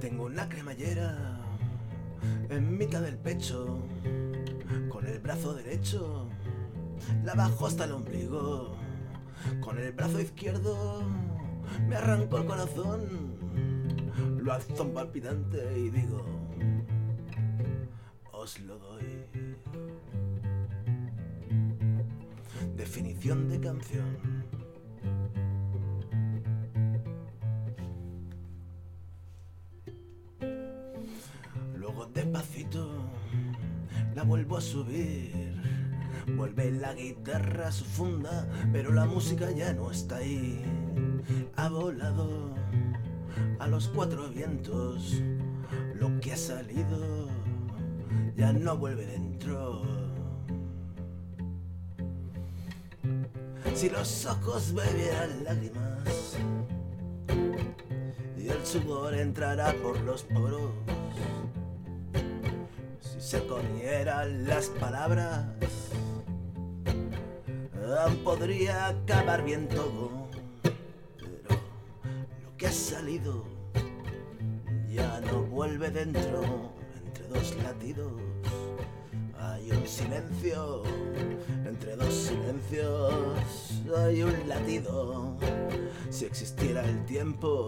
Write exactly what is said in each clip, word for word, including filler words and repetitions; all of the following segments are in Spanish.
Tengo una cremallera en mitad del pecho, con el brazo derecho la bajo hasta el ombligo, con el brazo izquierdo me arranco el corazón, lo alzo un palpitante y digo, os lo doy. Definición de canción. Luego despacito la vuelvo a subir, vuelve la guitarra a su funda, pero la música ya no está ahí. Ha volado a los cuatro vientos, lo que ha salido ya no vuelve dentro. Si los ojos bebieran lágrimas y el sudor entrará por los poros, si se comieran las palabras, podría acabar bien todo, pero lo que ha salido ya no vuelve dentro. Entre dos latidos hay un silencio, entre dos silencios hay un latido. Si existiera el tiempo,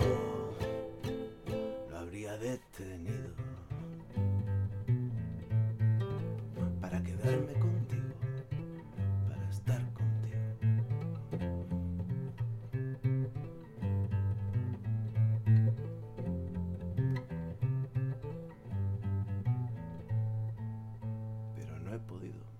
lo habría detenido para quedarme contigo, para estar contigo. Pero no he podido.